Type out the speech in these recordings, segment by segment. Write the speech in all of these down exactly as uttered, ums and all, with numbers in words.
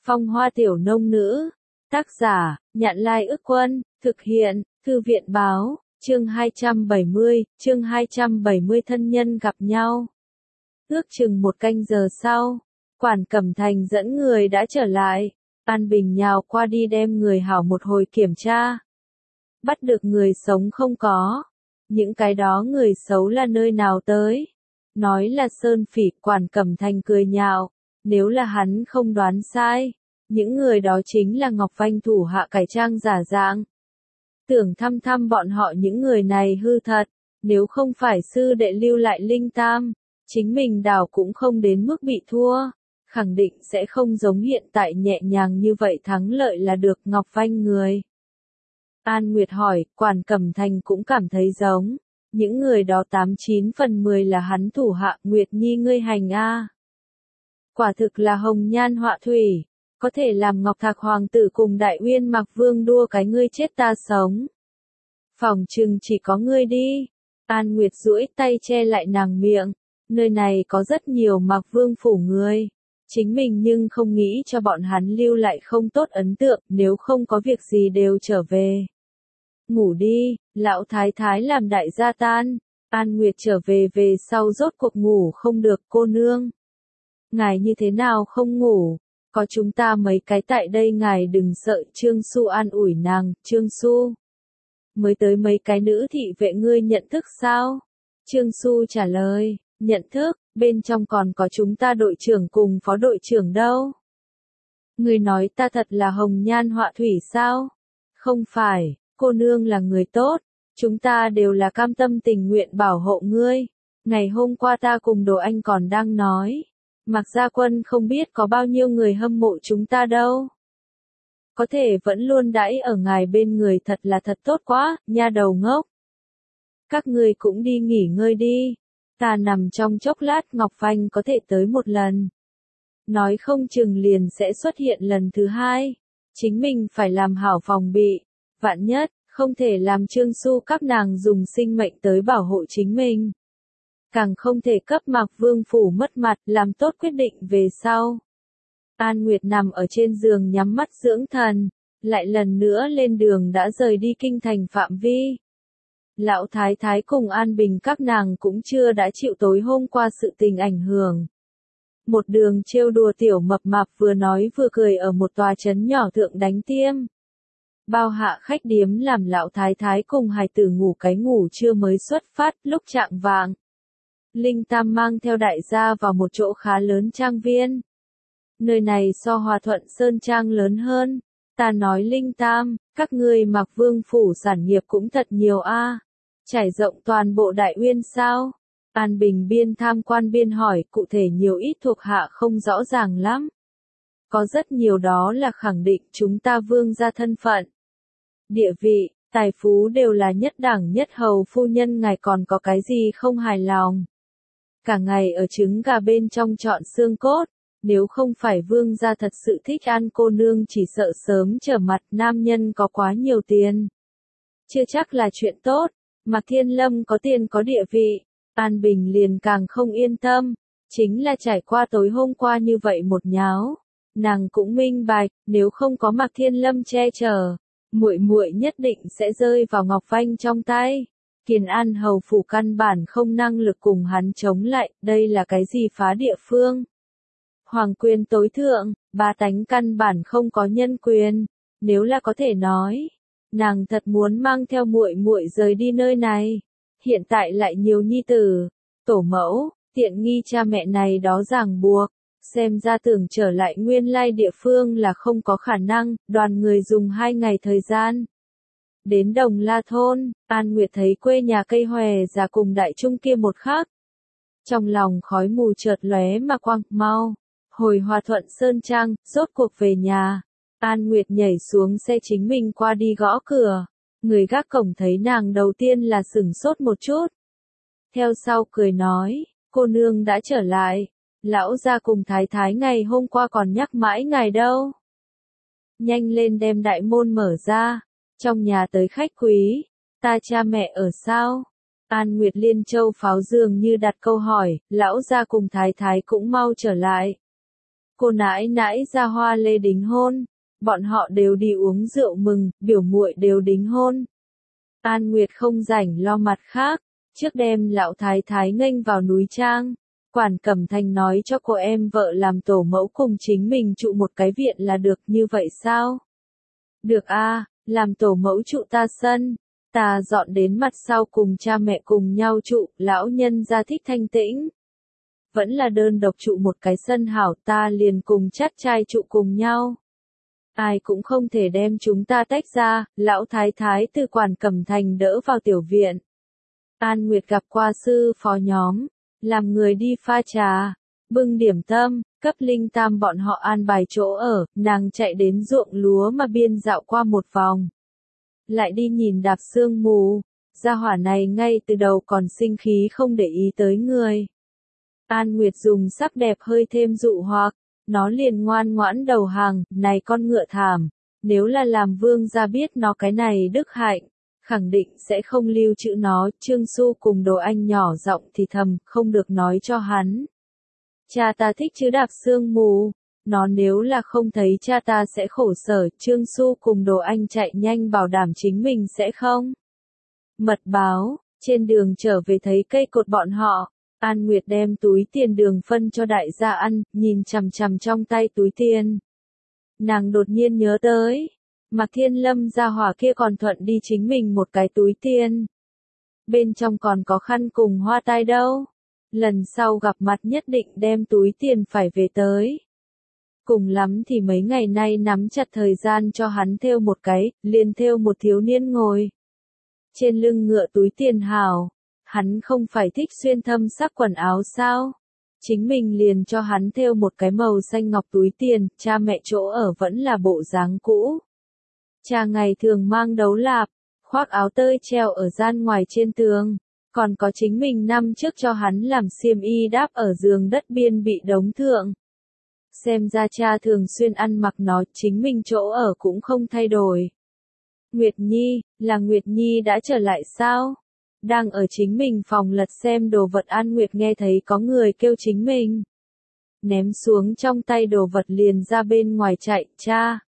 Phong hoa tiểu nông nữ. Tác giả, Nhạn Lai Ức Quân, thực hiện, Thư viện Báo, chương hai trăm bảy mươi, chương hai trăm bảy mươi thân nhân gặp nhau. Ước chừng một canh giờ sau, Quản Cẩm Thành dẫn người đã trở lại, An Bình nhào qua đi đem người hảo một hồi kiểm tra. Bắt được người sống không có. Những cái đó người xấu là nơi nào tới? Nói là Sơn Phỉ. Quản Cẩm Thành cười nhạo, nếu là hắn không đoán sai, những người đó chính là Ngọc Vanh thủ hạ cải trang giả dạng. Tưởng thăm thăm bọn họ những người này hư thật, nếu không phải sư đệ lưu lại linh tam, chính mình đảo cũng không đến mức bị thua, khẳng định sẽ không giống hiện tại nhẹ nhàng như vậy thắng lợi là được Ngọc Vanh người. An Nguyệt hỏi, Quản Cẩm Thành cũng cảm thấy giống, những người đó tám chín phần mười là hắn thủ hạ. Nguyệt Nhi ngươi hành a. Quả thực là hồng nhan họa thủy, có thể làm Ngọc Thạc hoàng tử cùng Đại Uyên Mạc Vương đua cái ngươi chết ta sống. Phòng trừng chỉ có ngươi đi. An Nguyệt duỗi tay che lại nàng miệng, nơi này có rất nhiều Mạc Vương phủ người. Chính mình nhưng không nghĩ cho bọn hắn lưu lại không tốt ấn tượng, nếu không có việc gì đều trở về. Ngủ đi, lão thái thái làm đại gia tan. An Nguyệt trở về về sau rốt cuộc ngủ không được. Cô nương, ngài như thế nào không ngủ? Có chúng ta mấy cái tại đây ngài đừng sợ. Trương Xu an ủi nàng. Trương Xu, mới tới mấy cái nữ thị vệ ngươi nhận thức sao? Trương Xu trả lời, nhận thức, bên trong còn có chúng ta đội trưởng cùng phó đội trưởng đâu. Ngươi nói ta thật là hồng nhan họa thủy sao? Không phải, cô nương là người tốt, chúng ta đều là cam tâm tình nguyện bảo hộ ngươi. Ngày hôm qua ta cùng Đồ Anh còn đang nói, Mạc Gia Quân không biết có bao nhiêu người hâm mộ chúng ta đâu. Có thể vẫn luôn đãi ở ngài bên người thật là thật tốt quá, nha đầu ngốc. Các ngươi cũng đi nghỉ ngơi đi, ta nằm trong chốc lát Ngọc Vanh có thể tới một lần. Nói không chừng liền sẽ xuất hiện lần thứ hai, chính mình phải làm hảo phòng bị, vạn nhất, không thể làm Trương Xu các nàng dùng sinh mệnh tới bảo hộ chính mình. Càng không thể cấp Mạc Vương phủ mất mặt, làm tốt quyết định về sau. An Nguyệt nằm ở trên giường nhắm mắt dưỡng thần, lại lần nữa lên đường đã rời đi kinh thành phạm vi. Lão thái thái cùng An Bình các nàng cũng chưa đã chịu tối hôm qua sự tình ảnh hưởng. Một đường trêu đùa tiểu mập mạp vừa nói vừa cười ở một tòa trấn nhỏ thượng đánh tiêm. Bao hạ khách điếm làm lão thái thái cùng hài tử ngủ cái ngủ trưa mới xuất phát. Lúc chạng vạng, Linh Tam mang theo đại gia vào một chỗ khá lớn trang viên. Nơi này so Hòa Thuận Sơn Trang lớn hơn. Ta nói Linh Tam, các ngươi Mạc Vương phủ sản nghiệp cũng thật nhiều a, trải rộng toàn bộ Đại Uyên sao? An Bình biên tham quan biên hỏi, cụ thể nhiều ít thuộc hạ không rõ ràng lắm. Có rất nhiều đó là khẳng định chúng ta vương gia thân phận, địa vị, tài phú đều là nhất đẳng nhất hầu. Phu nhân ngài còn có cái gì không hài lòng? Cả ngày ở trứng gà bên trong chọn xương cốt, nếu không phải vương gia thật sự thích ăn cô nương chỉ sợ sớm trở mặt. Nam nhân có quá nhiều tiền, chưa chắc là chuyện tốt. Mạc Thiên Lâm có tiền có địa vị, An Bình liền càng không yên tâm, chính là trải qua tối hôm qua như vậy một nháo, nàng cũng minh bạch, nếu không có Mạc Thiên Lâm che chở, muội muội nhất định sẽ rơi vào Ngọc Vanh trong tay. Kiền An hầu phủ căn bản không năng lực cùng hắn chống lại, đây là cái gì phá địa phương? Hoàng quyền tối thượng, ba tánh căn bản không có nhân quyền, nếu là có thể nói, nàng thật muốn mang theo muội muội rời đi nơi này. Hiện tại lại nhiều nhi tử, tổ mẫu, tiện nghi cha mẹ này đó ràng buộc, xem ra tưởng trở lại nguyên lai địa phương là không có khả năng. Đoàn người dùng hai ngày thời gian đến Đồng La thôn. An Nguyệt thấy quê nhà cây hòe già cùng đại trung kia một khắc, trong lòng khói mù chợt lóe mà quang. Mau hồi Hòa Thuận Sơn Trang, rốt cuộc về nhà. An Nguyệt nhảy xuống xe chính mình qua đi gõ cửa. Người gác cổng thấy nàng đầu tiên là sửng sốt một chút, theo sau cười nói, cô nương đã trở lại. Lão gia cùng thái thái ngày hôm qua còn nhắc mãi ngài đâu. Nhanh lên đem đại môn mở ra, trong nhà tới khách quý. Ta cha mẹ ở sao? An Nguyệt Liên Châu pháo dường như đặt câu hỏi. Lão gia cùng thái thái cũng mau trở lại. cô nãi nãi ra hoa lê đính hôn, bọn họ đều đi uống rượu mừng, biểu muội đều đính hôn. An Nguyệt không rảnh lo mặt khác, trước đêm lão thái thái nghênh vào núi Trang. Quản Cẩm Thành nói cho cô em vợ làm tổ mẫu cùng chính mình trụ một cái viện là được, như vậy sao? Được a, làm tổ mẫu trụ ta sân, ta dọn đến mặt sau cùng cha mẹ cùng nhau trụ, lão nhân gia thích thanh tĩnh. Vẫn là đơn độc trụ một cái sân hảo, ta liền cùng chắt trai trụ cùng nhau. Ai cũng không thể đem chúng ta tách ra, lão thái thái từ Quản Cẩm Thành đỡ vào tiểu viện. An Nguyệt gặp qua sư phó nhóm, làm người đi pha trà, bưng điểm tâm, cấp Linh Tam bọn họ an bài chỗ ở, nàng chạy đến ruộng lúa mà biên dạo qua một vòng. Lại đi nhìn đạp sương mù, gia hỏa này ngay từ đầu còn sinh khí không để ý tới người. An Nguyệt dùng sắc đẹp hơi thêm dụ hoặc, nó liền ngoan ngoãn đầu hàng, này con ngựa thảm, nếu là làm vương gia biết nó cái này đức hạnh, khẳng định sẽ không lưu trữ nó. Trương Xu cùng Đồ Anh nhỏ giọng thì thầm, không được nói cho hắn. Cha ta thích chứ đạp sương mù, nó nếu là không thấy cha ta sẽ khổ sở. Trương Xu cùng Đồ Anh chạy nhanh bảo đảm chính mình sẽ không. Mật báo, trên đường trở về thấy cây cột bọn họ, An Nguyệt đem túi tiền đường phân cho đại gia ăn, nhìn chằm chằm trong tay túi tiền. Nàng đột nhiên nhớ tới, Mạc Thiên Lâm gia hỏa kia còn thuận đi chính mình một cái túi tiền. Bên trong còn có khăn cùng hoa tai đâu. Lần sau gặp mặt nhất định đem túi tiền phải về tới. Cùng lắm thì mấy ngày nay nắm chặt thời gian cho hắn thêu một cái, liền thêu một thiếu niên ngồi. Trên lưng ngựa túi tiền hào, hắn không phải thích xuyên thâm sắc quần áo sao? Chính mình liền cho hắn thêu một cái màu xanh ngọc túi tiền, cha mẹ chỗ ở vẫn là bộ dáng cũ. Cha ngày thường mang đấu lạp, khoác áo tơi treo ở gian ngoài trên tường, còn có chính mình năm trước cho hắn làm xiêm y đáp ở giường đất biên bị đống thượng. Xem ra cha thường xuyên ăn mặc nó, chính mình chỗ ở cũng không thay đổi. Nguyệt Nhi, là Nguyệt Nhi đã trở lại sao? Đang ở chính mình phòng lật xem đồ vật, An Nguyệt nghe thấy có người kêu chính mình. Ném xuống trong tay đồ vật liền ra bên ngoài chạy, cha.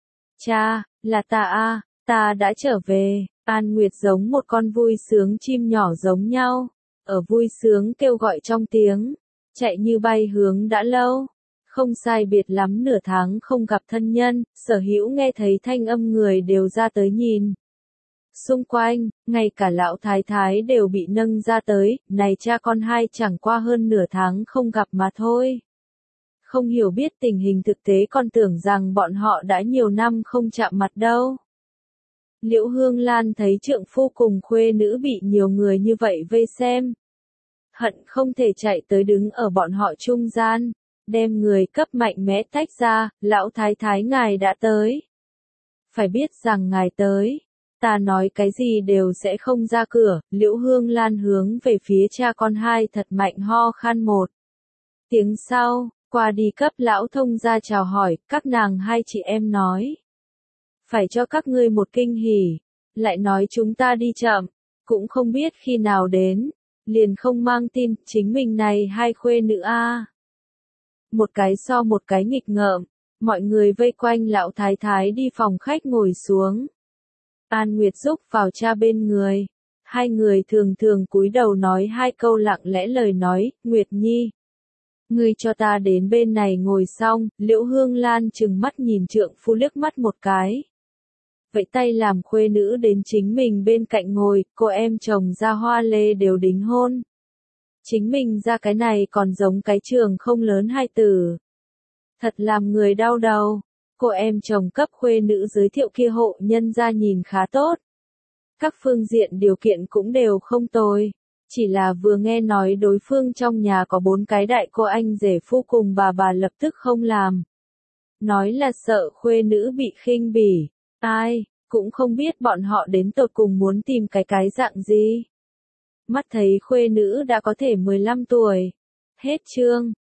Cha, là ta a, ta đã trở về. An Nguyệt giống một con vui sướng chim nhỏ giống nhau, ở vui sướng kêu gọi trong tiếng, chạy như bay hướng đã lâu. Không sai biệt lắm nửa tháng không gặp thân nhân, Sở Hữu nghe thấy thanh âm người đều ra tới nhìn. Xung quanh, ngay cả lão thái thái đều bị nâng ra tới, này cha con hai chẳng qua hơn nửa tháng không gặp mà thôi. Không hiểu biết tình hình thực tế còn tưởng rằng bọn họ đã nhiều năm không chạm mặt đâu. Liễu Hương Lan thấy trượng phu cùng khuê nữ bị nhiều người như vậy vây xem. Hận không thể chạy tới đứng ở bọn họ trung gian, đem người cấp mạnh mẽ tách ra, lão thái thái ngài đã tới. Phải biết rằng ngài tới, ta nói cái gì đều sẽ không ra cửa. Liễu Hương Lan hướng về phía cha con hai thật mạnh ho khan một tiếng sau, qua đi cấp lão thông gia chào hỏi, các nàng hai chị em nói. Phải cho các ngươi một kinh hỉ, lại nói chúng ta đi chậm, cũng không biết khi nào đến, liền không mang tin, chính mình này hai khuê nữ a. Một cái so một cái nghịch ngợm, mọi người vây quanh lão thái thái đi phòng khách ngồi xuống. An Nguyệt giúp vào cha bên người, hai người thường thường cúi đầu nói hai câu lặng lẽ lời nói. Nguyệt Nhi, ngươi cho ta đến bên này ngồi. Xong, Liễu Hương Lan trừng mắt nhìn trượng phu liếc mắt một cái. Vậy tay làm khuê nữ đến chính mình bên cạnh ngồi, cô em chồng ra hoa lê đều đính hôn. Chính mình ra cái này còn giống cái trường không lớn hai tử. Thật làm người đau đầu. Cô em chồng cấp khuê nữ giới thiệu kia hộ nhân gia nhìn khá tốt. Các phương diện điều kiện cũng đều không tồi. Chỉ là vừa nghe nói đối phương trong nhà có bốn cái đại cô anh rể phu cùng bà bà lập tức không làm. Nói là sợ khuê nữ bị khinh bỉ. Ai, cũng không biết bọn họ đến tột cùng muốn tìm cái cái dạng gì. Mắt thấy khuê nữ đã có thể mười lăm tuổi. Hết chương.